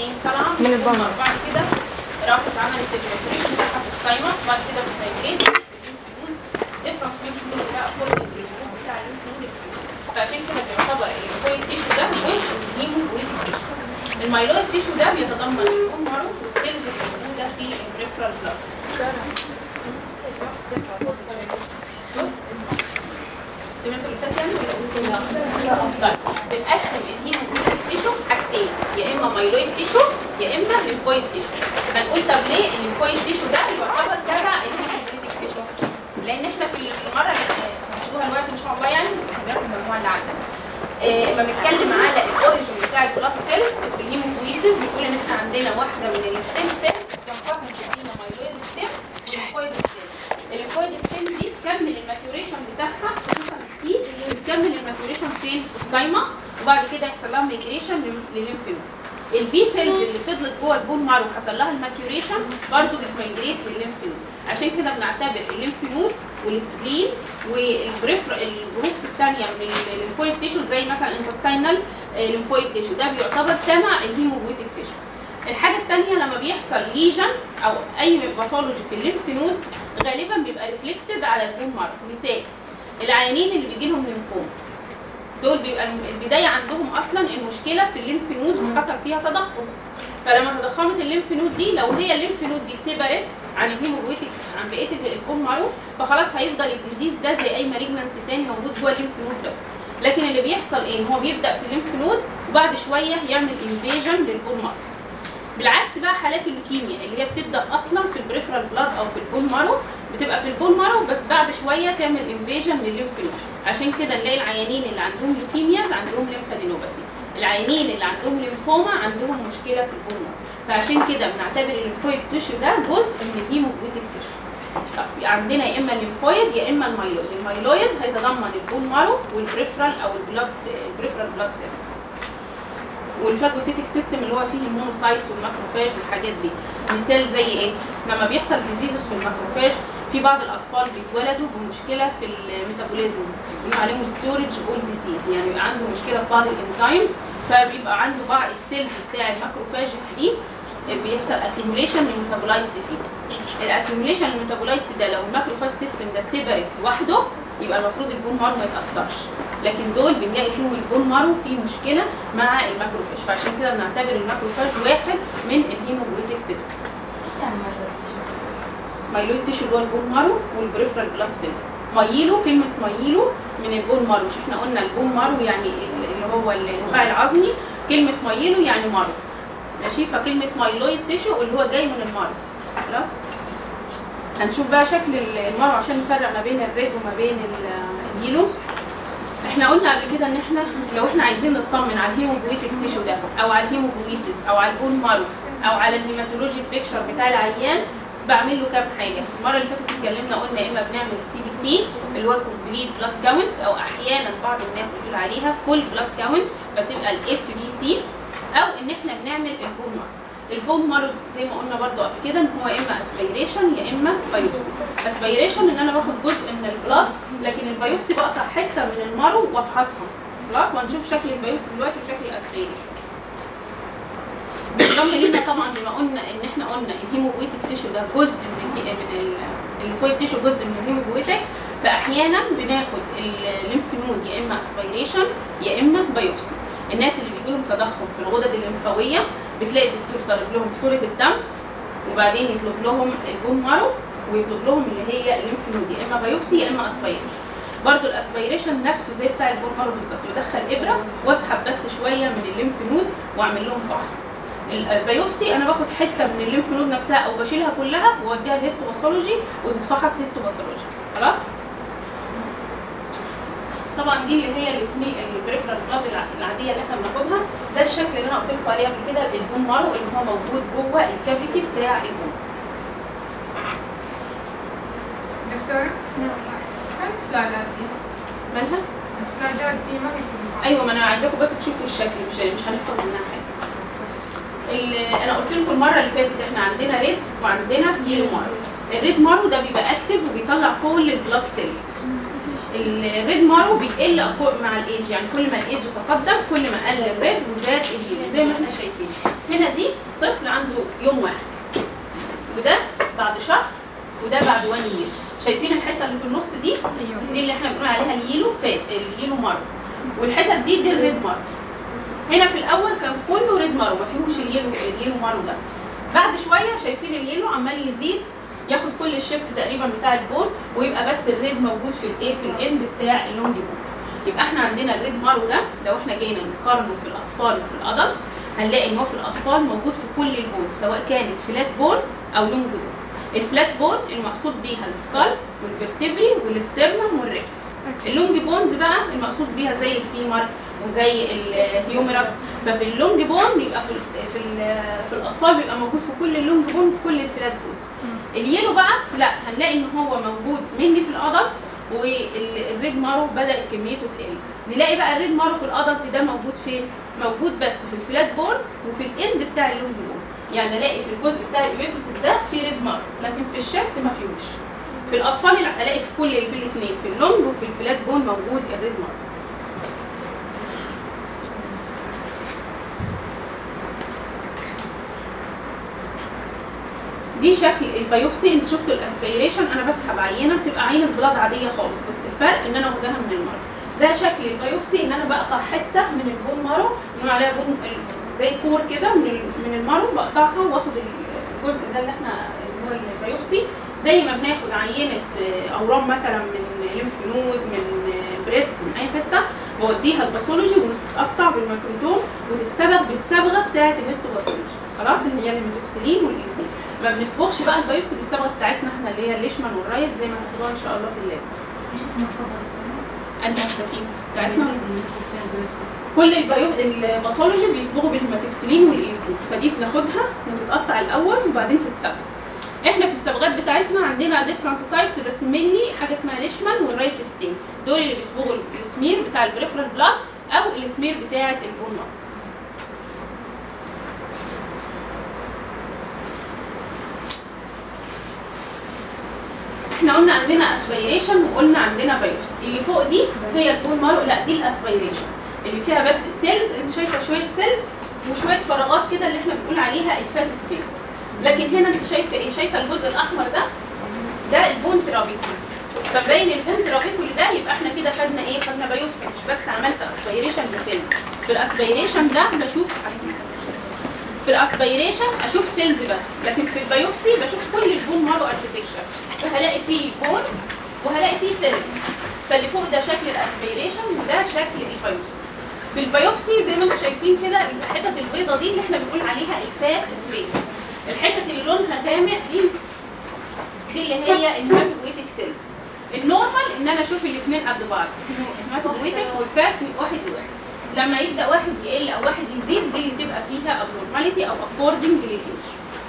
منين؟ طالعه من البلمر. بعد كده راحت عملت الماتوريشن بتاعها في السايمس، بعد كده بتميجريت ديفرنس بين الفلويد بتاع الجروب بتاع الفلويد. فعشان كده بيعتبر الليمفويد تيشو ده جزء من الهيموفويد تيشو. المايلويد تيشو ده بيتضمن البون مارو والسيلز اللي موجوده في البريفرال بلاد. سمعتوا اللي فات يعني ولا طيب بنقسم الهيموفويد تيشو حاجتين، يا اما مايلويد تيشو يا اما ليمفويد تيشو. هنقول طب ليه الليمفويد تيشو ده يعتبر تبع الهيموفويد تيشو؟ لان احنا في المره اللي هناخدوها دلوقتي ان شاء الله يعني هناخد المجموعه اللي عندنا لما بنتكلم على الاوريجن بتاع البلاد سيلز في الهيموفويسيس بنقول ان احنا عندنا واحده من الستيم سيلز بتنقسم تدينا مايلويد ستيم وليمفويد ستيم. الليمفويد ستيم دي تكمل الماتوريشن بتاعها خصوصا السي بتكمل الماتوريشن فين؟ في السايمس، وبعد كده يحصل لها ميجريشن للليمف نود. البي سيلز اللي فضلت جوه البون مارو وحصل لها الماتوريشن برضه بتميجريت للليمف نود. عشان كده بنعتبر الليمف نود والسبلين والجروبس الثانيه من الليمفويد تيشو زي مثلا الانتستينال ليمفويد تيشو ده بيعتبر تبع الهيموفويتيك تيشو. الحاجه الثانيه لما بيحصل ليجن او اي باثولوجي في الليمف نود غالبا بيبقى ريفلكتد على البون مارو. مثال العيانين اللي بيجي لهم ليمفوم دول بيبقى البدايه عندهم اصلا المشكله في الليمف نود حصل فيها تضخم، فلما تضخمت الليمف نود دي لو هي الليمف نود دي سيبرت عن الهيموفويتيك عن بقيه البون مارو فخلاص هيفضل الديزيز ده زي اي مالجنسي تاني موجود جوه الليمف نود بس. لكن اللي بيحصل ايه؟ هو بيبدا في الليمف نود وبعد شويه يعمل انفيجن للبون مارو. بالعكس بقى حالات اللوكيميا اللي هي بتبدا اصلا في البريفرال بلاد او في البون مارو بتبقى في البون مارو بس بعد شويه تعمل انفيجن للليمف نود. عشان كده نلاقي العيانين اللي عندهم لوكيمياز عندهم ليمفادينوباثي، العيانين اللي عندهم ليمفوما عندهم مشكله في البون مارو. فعشان كده بنعتبر الليمفويد تيشو ده جزء من الهيموفويتيك تيشو. طب عندنا يا اما الليمفويد يا اما المايلويد. المايلويد هيتضمن البون مارو والبريفرال او البريفرال بلاد سيلز والفاجوسيتيك سيستم اللي هو فيه المونوسايتس والماكروفاج والحاجات دي. مثال زي ايه؟ لما بيحصل ديزيزز في الماكروفاج في بعض الاطفال بيتولدوا بمشكله في الميتابوليزم بيبقى عليهم ستورج بول ديزيز، يعني بيبقى عنده مشكله في بعض الانزيمز فبيبقى عنده بعض السيلز بتاع الماكروفاجز دي بيحصل اكيوميليشن للميتابولايتس فيه. الاكيوميليشن للميتابولايتس ده لو الماكروفاج سيستم ده سيبريت لوحده يبقى المفروض البون مارو ما يتاثرش، لكن دول بنلاقي فيهم البون مارو فيه مشكله مع الماكروفاج، فعشان كده بنعتبر الماكروفاج واحد من الهيموبويتيك سيستم. مايلويد تيشو اللي هو البون مارو والبريفرال بلاد سيلز. مايلو كلمه مايلو من البون مارو، مش احنا قلنا البون مارو يعني اللي هو النخاع العظمي، كلمه مايلو يعني مارو ماشي، فكلمه مايلويد تيشو اللي هو جاي من المارو. خلاص هنشوف بقى شكل المارو عشان نفرق ما بين الريد وما بين اليلو. احنا قلنا قبل كده ان احنا لو احنا عايزين نطمن على الهيموبويتيك تيشو ده او على الهيموبويسيس او على البون مارو او على الهيماتولوجي بيكشر بتاع العيان بعمل له كام حاجه. المره اللي فاتت اتكلمنا قلنا يا اما بنعمل السي بي سي اللي هو الكومبليت بلاد كاونت او احيانا بعض الناس بتقول عليها فول بلاد كاونت فتبقى الاف بي سي، او ان احنا بنعمل البون مارو. البون مارو زي ما قلنا برضو قبل كده ان هو يا اما اسبيريشن يا اما بايوبسي. اسبيريشن ان انا باخد جزء من البلاد، لكن البايوبسي بقطع حته من المارو وافحصها. خلاص وهنشوف شكل البايوبسي دلوقتي وشكل الاسبيريشن. بينضم لينا طبعا بما قلنا ان احنا قلنا الهيموبويتيك تيشو ده جزء من الليمفويد تيشو جزء من الهيموبويتيك، فاحيانا بناخد الليمف نود يا اما اسبيريشن يا اما بايوبسي. الناس اللي بيجي لهم تضخم في الغدد الليمفاويه بتلاقي الدكتور طالب لهم صوره الدم وبعدين يطلب لهم البون مارو ويطلب لهم اللي هي الليمف نود يا اما بايوبسي يا اما اسبيريشن. برضو الاسبيريشن نفسه زي بتاع البون مارو بالظبط، بدخل ابره واسحب بس شويه من الليمف نود واعمل لهم فحص. البايوبسي انا باخد حته من الليمف نود نفسها او بشيلها كلها واوديها الهيستوباثولوجي وتتفحص هيستوباثولوجي. خلاص طبعا دي اللي هي البريفرال بلاد العاديه اللي احنا بناخدها. ده الشكل اللي انا قلت لكم عليه قبل كده البون مارو اللي هو موجود جوه الكافيتي بتاع البون. دكتور فين السلايدات دي؟ مالها؟ السلايدات دي ما هي ايوه ما انا عايزاكم بس تشوفوا الشكل مش هنحفظ منها حاجه. انا قلت لكم المره اللي فاتت احنا عندنا ريد وعندنا يلو مارو. الريد مارو ده بيبقى اكتف وبيطلع كل البلاد سيلز. الريد مارو بيقل مع الايدج، يعني كل ما الايدج تقدم كل ما قل الريد وزاد اليلو زي ما احنا شايفين. هنا دي طفل عنده يوم واحد، وده بعد شهر، وده بعد 1 يير. شايفين الحته اللي في النص دي؟ دي اللي احنا بنقول عليها اليلو فات، اليلو مارو، والحتت دي الريد مارو. هنا في الاول كان كله ريد مارو، ما فيهوش اليلو مارو ده. بعد شويه شايفين اليلو عمال يزيد، ياخد كل الشيفت تقريبا بتاع البون، ويبقى بس الريد موجود في الايه، في الاند بتاع اللونج بون. يبقى احنا عندنا الريد مارو ده لو احنا جينا نقارنه في الاطفال وفي الادلت، هنلاقي ان هو في الاطفال موجود في كل البون، سواء كانت فلات بون او لونج بون. الفلات بون المقصود بيها السكال والفرتبري والسترنم والريكس. اللونج بونز بقى المقصود بيها زي الفيمر وزي الهيوميرس. ففي اللونج بون بيبقى في الاطفال بيبقى موجود في كل اللونج بون وفي كل الفلات بون. اليلو بقى لا، هنلاقي ان هو موجود مني في الادلت، والريد مارو بدات كميته تقل. نلاقي بقى الريد مارو في الادلت ده موجود فين؟ موجود بس في الفلات بون وفي الاند بتاع اللونج بون. يعني الاقي في الجزء بتاع الابيفيسيس ده في ريد مارو، لكن في الشفت ما فيهوش. في الاطفال الاقي في كل الاثنين، في اللونج وفي الفلات بون موجود الريد مارو. دي شكل البيوبسي. انتوا شفتوا الاسبيريشن، انا بسحب عينه بتبقى عينه بلاد عاديه خالص، بس الفرق ان انا واخداها من المرض. ده شكل البيوبسي، ان انا بقطع حته من البون مارو، بنقول عليها بون زي كور كده من المارو، بقطعها واخد الجزء ده اللي احنا هو البيوبسي. زي ما بناخد عينه اورام مثلا من ليمف نود، من بريست، من اي حته، بوديها الباثولوجي وتتقطع بالميكروتوم وتتسبغ بالصبغه بتاعه الهيستوباثولوجي، خلاص، اللي هي الميتوكسيلين والايوسين. ما بنصبغش بقى البيوبسي بالصبغه بتاعتنا احنا اللي هي الليشمان والرايت زي ما هتاخدوها ان شاء الله في اللاب. ايش اسم الصبغه انت مستفيد بتاعتنا؟ كل الباثولوجي بيصبغوا بالميتوكسيلين والايوسين، فدي بناخدها وتتقطع الاول وبعدين تتسبغ. احنا في الصبغات بتاعتنا عندنا ديفرنت تايبس، بس مينلي حاجه اسمها ليشمان والرايت ستين، دول اللي بيصبغوا السمير بتاع البريفرال بلاد او السمير بتاعه البون. احنا قلنا عندنا اسبيريشن وقلنا عندنا بايوبسي. اللي فوق دي هي البون مارو، لا دي الاسبيريشن اللي فيها بس سيلز. انت شايفه شويه سيلز وشويه فراغات كده اللي احنا بنقول عليها الفات سبيس. لكن هنا انت شايفه ايه؟ شايفه الجزء الاحمر ده البون ترابيكولي. فباين البون ترابيكولي ده، يبقى احنا كده خدنا ايه؟ خدنا بايوبسي، مش بس عملت اسبيريشن بسيلز. في الاسبيريشن ده بشوف في الاسبيريشن اشوف سيلز بس، لكن في البيوبسي بشوف كل البون مارو اركتكشر، وهلاقي فيه بون وهلاقي فيه سيلز. فاللي فوق ده شكل الاسبيريشن وده شكل البيوبسي. في البيوبسي زي ما انتم شايفين كده الحتت البيضه دي اللي احنا بنقول عليها الفات سبيس. الحتت اللي لونها غامق دي اللي هي الهيماتوبويتيك سيلز. النورمال ان انا اشوف الاثنين قد بعض، الهيماتوبويتيك والفات واحد وواحد. لما يبدا واحد يقل او واحد يزيد، دي اللي تبقى فيها ابنورماليتي او اكوردنج للايدج.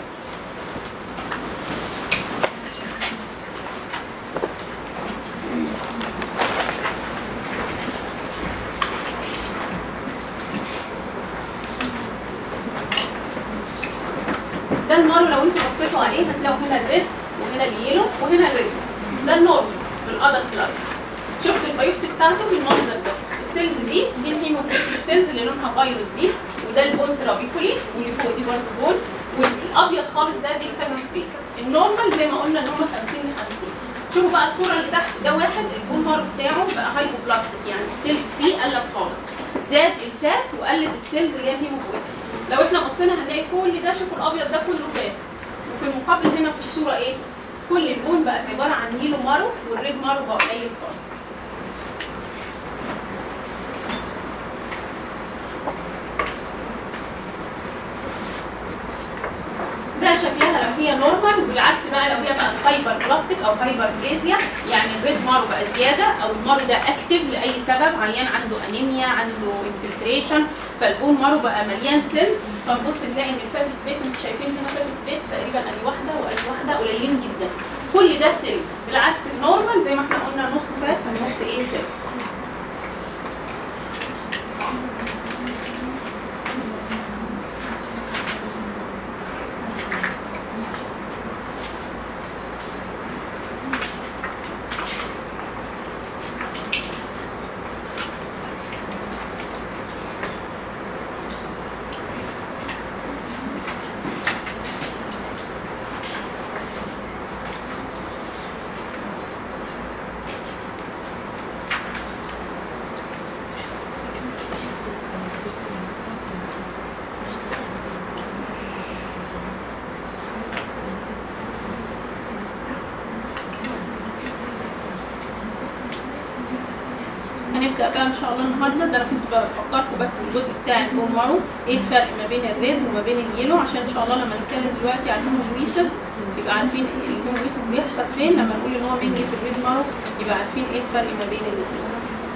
ده المارو لو انتوا بصيتوا عليه هتلاقوا هنا الريد وهنا اليلو وهنا الريد. ده النورمال بالادلت لايف. شفتوا البيوبسي بتاعته بالمنظر ده. السيلز دي الهيموبويتيك سيلز اللي لونها فايولت دي، وده البون ترابيكولي، واللي فوق دي برضه بون، والابيض خالص ده دي الفات سبيس. النورمال زي ما قلنا ان هم 50 ل 50. شوفوا بقى الصوره اللي تحت، ده واحد البون مارو بتاعه بقى هايبوبلاستيك، يعني السيلز فيه قلت خالص، زاد الفات وقلت السيلز اللي هي الهيموبويتيك. لو احنا بصينا هنلاقي كل ده، شوفوا الابيض ده كله فات، وفي المقابل هنا في الصوره ايه؟ كل البون بقى عباره عن يلو مارو، والريد مارو بقى قليل خالص. ده شكلها لو هي نورمال، وبالعكس بقى لو هي بقى هايبر بلاستيك او هايبر بليزيا، يعني الريد مارو بقى زياده او المارو ده اكتف لاي سبب، عيان عنده انيميا، عنده انفلتريشن، فالبون مارو بقى مليان سيلز، فنبص نلاقي ان الفات سبيس، انتوا شايفين هنا فات سبيس تقريبا ادي واحده وادي واحده قليلين جدا، كل ده سيلز. بالعكس النورمال زي ما احنا قلنا نص فات ونص ايه سيلز. هنبدا بقى ان شاء الله النهارده. ده انا كنت بفكركم بس بالجزء بتاع البون مارو، ايه الفرق ما بين الريد وما بين اليلو، عشان ان شاء الله لما نتكلم دلوقتي عن الهيموجلوبينز يبقى عارفين الهيموجلوبينز بيحصل فين. لما نقول ان هو بيجي في الريد مارو يبقى عارفين ايه الفرق ما بين الاثنين.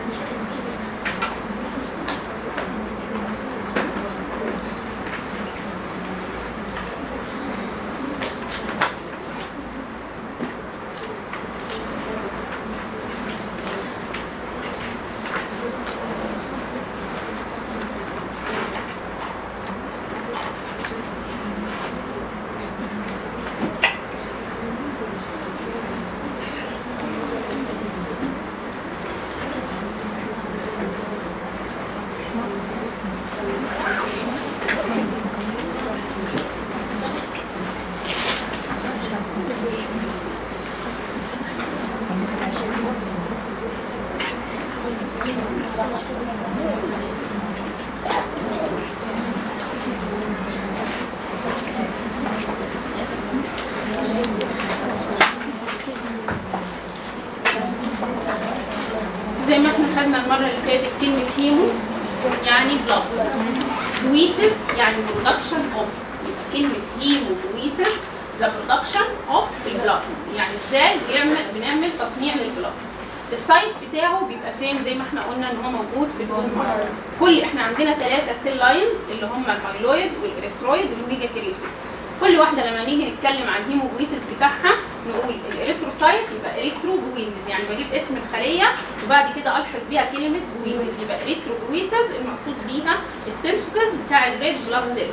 زي ما احنا خدنا المره اللي فاتت كلمه هيمو يعني بلاد، لويسز يعني برودكشن اوف، يبقى كلمه هيموجلوبينز ذا برودكشن اوف البلاد، يعني ازاي بنعمل تصنيع للبلاد. السايت بتاعه بيبقى فين؟ زي ما احنا قلنا ان هو موجود في البون مارو. احنا عندنا 3 سيل لاينز اللي هم المايلويد والاريثرويد والميجا كاريوسيت. كل واحده لما نيجي نتكلم عن الهيموجلوبينز بتاعها نقول الاريثروسايت يبقى اريثروبويسيس، يعني بجيب اسم الخليه وبعد كده الحق بيها كلمه بويسيس، يبقى اريثروبويسيس المقصود بيها السينثيسيس بتاع الريد بلاد سيلز.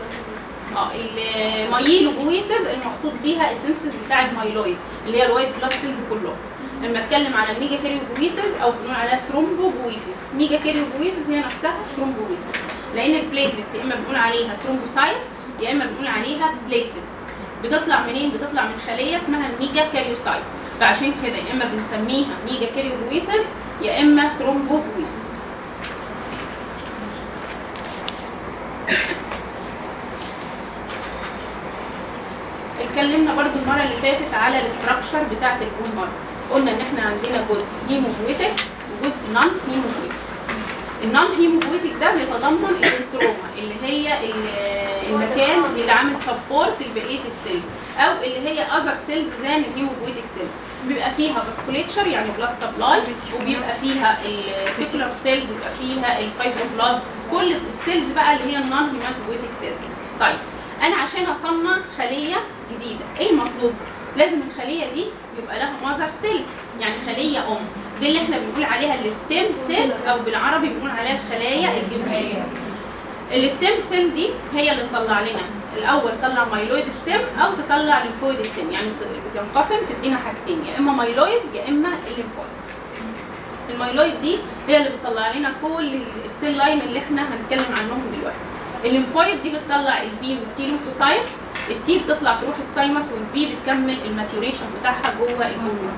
المايلوبويسيس المقصود بيها السينثيسيس بتاع المايلويد اللي هي الوايت بلاد سيلز كلهم. لما اتكلم على الميجا كاريوبويسيس او بنقول عليها ثرومبوبويسيس، ميجا كاريوبويسيس هي نفسها ثرومبوبويسيس، لان البليتلتس يا اما بنقول عليها ثرومبوسايتس يا اما بنقول عليها بليتلتس. بتطلع منين؟ بتطلع من خليه اسمها الميجا كاريوسايت، فعشان كده يا اما بنسميها ميجا كاريوبويسيس يا اما ثرومبوبويسيس. اتكلمنا برضو المره اللي فاتت على الاستراكشر بتاعه البون مارو، قلنا ان احنا عندنا جزء هيموبويتك وجزء نون هيموبويتك. النون هيموبويتك ده بيتضمن الاستروما اللي هي المكان اللي عامل سبورت لبقيه السيلز، او اللي هي اذر سيلز زي الهيموبويتك سيلز، بيبقى فيها فاسكوليتشر يعني بلاد سبلاي، وبيبقى فيها الريتيكولار سيلز، بيبقى فيها الفايبروبلاست، كل السيلز بقى اللي هي النون هيموبويتك سيلز. طيب انا عشان اصنع خليه جديده ايه المطلوب؟ لازم الخليه دي يبقى لها ماذر سيل، يعني خليه ام، دي اللي احنا بنقول عليها الستيم سيلز او بالعربي بنقول عليها الخلايا الجذعيه. الستيم سيل دي هي اللي تطلع لنا الاول تطلع مايلويد ستيم او تطلع ليمفويد ستيم، يعني بتنقسم تدينا حاجتين يا اما مايلويد يا اما الليمفويد. المايلويد دي هي اللي بتطلع لنا كل السيل لاين اللي احنا هنتكلم عنهم دلوقتي. الليمفويد دي بتطلع البي والتي ليمفوسايتس، التي بتطلع تروح الثايمس والبي بتكمل الماتيوريشن بتاعها جوه البون.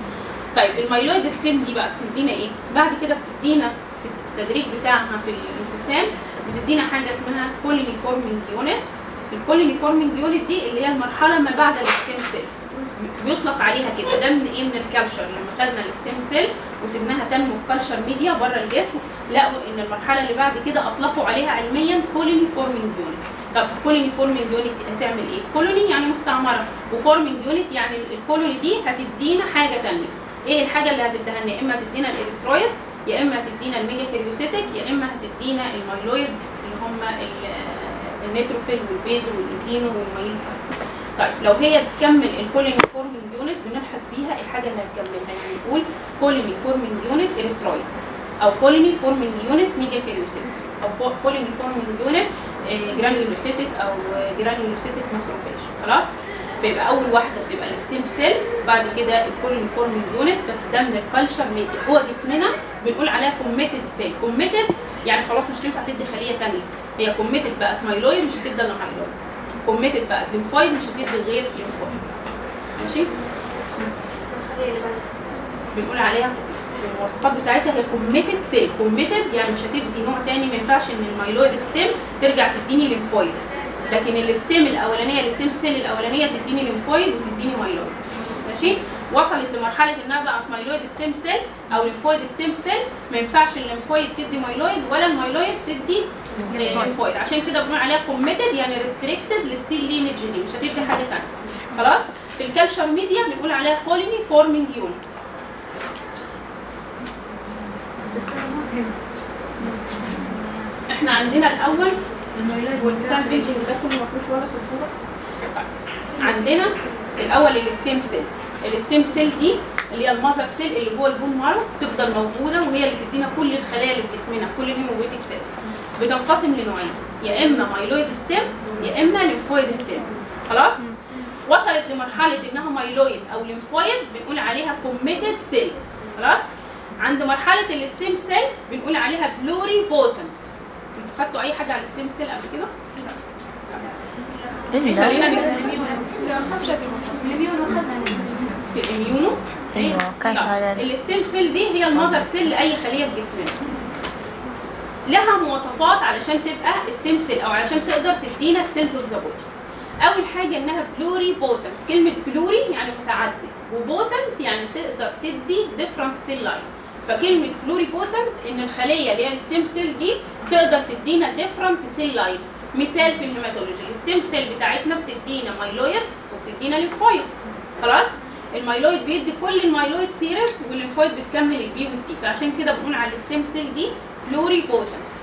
طيب المايلويد ستيم دي بقى بتدينا ايه؟ بعد كده بتدينا في التدريج بتاعها في الانقسام بتدينا حاجه اسمها كولينيفورمينج يونت. الكولينيفورمينج يونت دي اللي هي المرحله ما بعد الستيم سيلز، بيطلق عليها كده. ده من ايه؟ من الكالتشر، لما خدنا الستيم سيل وسبناها تنمو في كالتشر ميديا بره الجسم لقوا ان المرحله اللي بعد كده اطلقوا عليها علميا كولينيفورمينج يونت. طب كولينيفورمينج يونت هتعمل ايه؟ كولوني يعني مستعمره، وفورمينج يونت يعني الكولوني دي هتدينا حاجه ثانيه. ايه الحاجه اللي هتديها لنا؟ يا اما هتدينا الاريثرويد يا اما هتدينا الميجا كاريوسيتك يا اما هتدينا المايلويد اللي هم النيتروفيل والبيزو والايزينو والمايلوسايت. طيب لو هي تكمل الكولينيفورمينج يونت بنلحق بيها الحاجه اللي هتكملها، يعني نقول كولينيفورمينج يونت اريثرويد او كولينيفورمينج يونت ميجا كاريوسيتك او كولينيفورمينج يونت جرانيولوسيتك او جرانيولوسيتك ماكروفاج. خلاص؟ فيبقى اول واحده بتبقى الستيم سيل، بعد كده الكولينيفورمينج يونت، بس ده من الكالتشر ميديا. هو جسمنا بنقول عليها كوميتد سيل. كوميتد يعني خلاص مش هتنفع تدي خليه ثانيه، هي كوميتد بقت مايلويد مش هتدي الا مايلويد، كوميتد بقت ليمفويد مش هتدي غير ليمفويد. ماشي؟ بنقول عليها في المواصفات بتاعتها هي كوميتد سيل. كوميتد يعني مش هتدي نوع ثاني، ما ينفعش ان المايلويد ستيم ترجع تديني ليمفويد، لكن الستيم الاولانيه الستيم سيل الاولانيه تديني ليمفويد وتديني مايلويد. ماشي؟ وصلت لمرحله انها بقت مايلويد ستيم سيل او ليمفويد ستيم سيل، ما ينفعش الليمفويد تدي مايلويد ولا المايلويد تدي ليمفويد، عشان كده بنقول عليها كوميتد يعني ريستريكتد للسيل لينج دي، مش هتدي حاجه ثانيه. خلاص. في الكالشر ميديا بنقول عليها كولوني فورمينج يونت. احنا عندنا الاول والبتاع البيلدينج ده كله ما فيهوش ولا سبوره. عندنا الاول الستيم سيل. الستيم سيل دي اللي هي المذر سيل اللي جوه البون مارو تفضل موجوده، وهي اللي تدينا كل الخلايا اللي في جسمنا، كل الهيموبويتيك سيلز. بتنقسم لنوعين، يا اما مايلويد ستيم يا اما ليمفويد ستيم. خلاص. وصلت لمرحله انها مايلويد او ليمفويد بنقول عليها كوميتد سيل. خلاص. عند مرحله الستيم سيل بنقول عليها بلوري بوتنت. انتوا خدتوا اي حاجه على الستيم سيل قبل كده؟ خلينا في الاميونو. ايوه كانت على الستيم سيل دي هي المذر سيل لاي خليه في جسمنا. لها مواصفات علشان تبقى ستيم سيل او علشان تقدر تدينا السيلز اوف ذا بودي. اول حاجه انها بلوري بوتنت. كلمه بلوري يعني متعدد، وبوتنت يعني تقدر تدي ديفرنت سيل لاين. فكلمه بلوري بوتنت ان الخليه اللي هي الستيم سيل دي تقدر تدينا ديفرنت سيل لاين. مثال في الهيماتولوجي، الستيم سيل بتاعتنا بتدينا مايلويد وبتدينا ليمفويد. خلاص. المايلويد بيدي كل المايلويد سيرس، والليمفويد بتكمل البي والتي، فعشان كده بنقول على الستيم سيل دي بلوري بوتنت.